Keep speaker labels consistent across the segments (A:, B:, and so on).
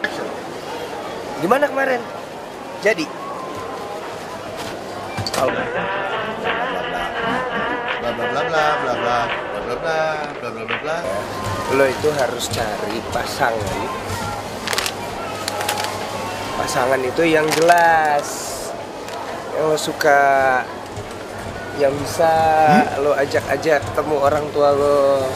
A: Gimana kemarin? Jadi?
B: Bla bla bla bla bla bla bla bla bla bla bla bla.
A: Lo itu harus cari pasangan. Pasangan itu yang jelas, yang lo suka, yang bisa lo ajak-ajak ketemu orang tua lo.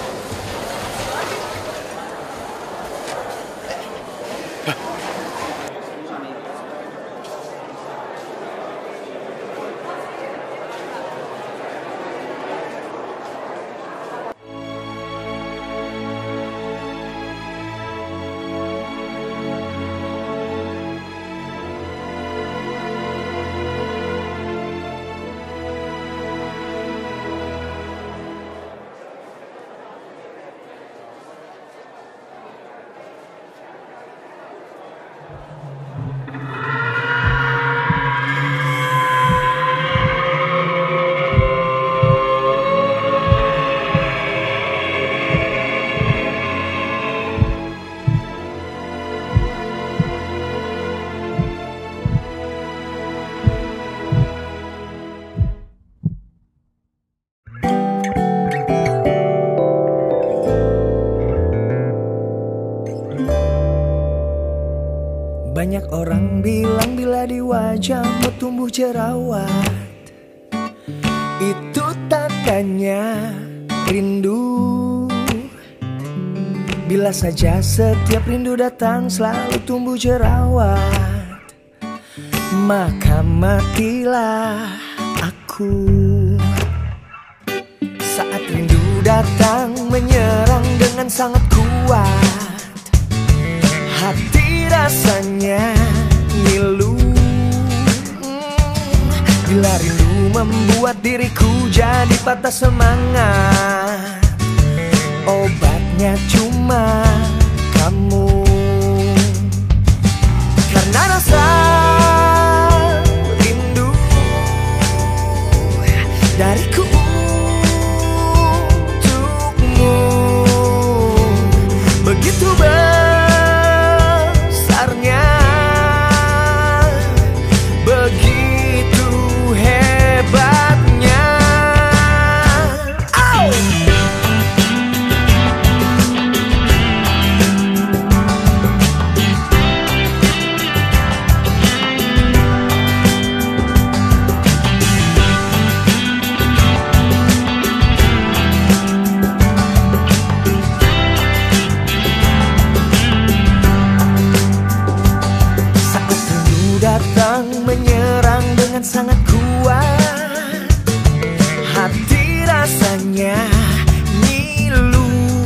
A: Banyak orang bilang bila di wajahmu tumbuh jerawat, itu tandanya rindu. Bila saja setiap rindu datang selalu tumbuh jerawat, maka matilah aku. Saat rindu datang menyerang dengan sangat kuat, hati rasanya ngilu. Bila rindu membuat diriku jadi patah semangat, obatnya cuma kamu. Karena rasa rindu dariku untukmu begitu besarnya, begitu hebatnya. Oh! Datang menyerang dengan sangat kuat, hati rasanya ngilu.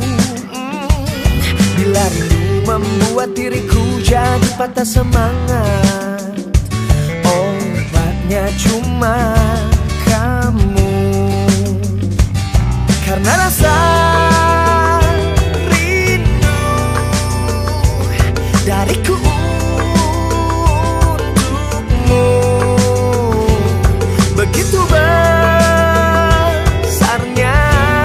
A: Bila rindu membuat diriku jadi patah semangat, obatnya cuma kamu. Karena rasa rindu dariku begitu besarnya,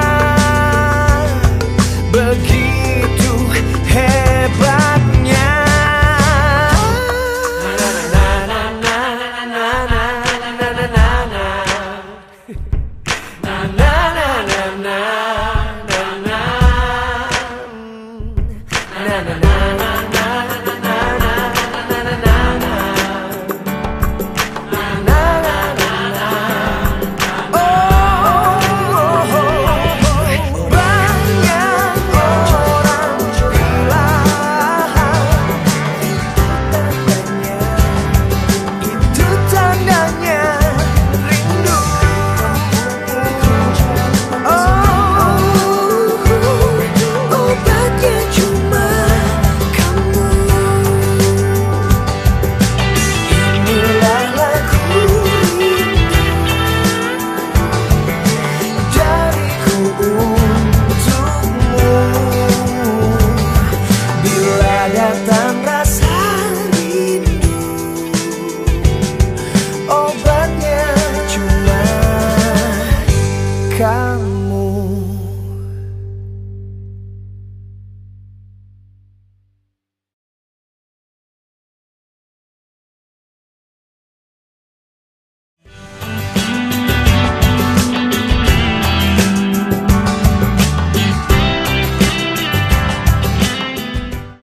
A: begitu hebatnya. Obatnya cuma kamu.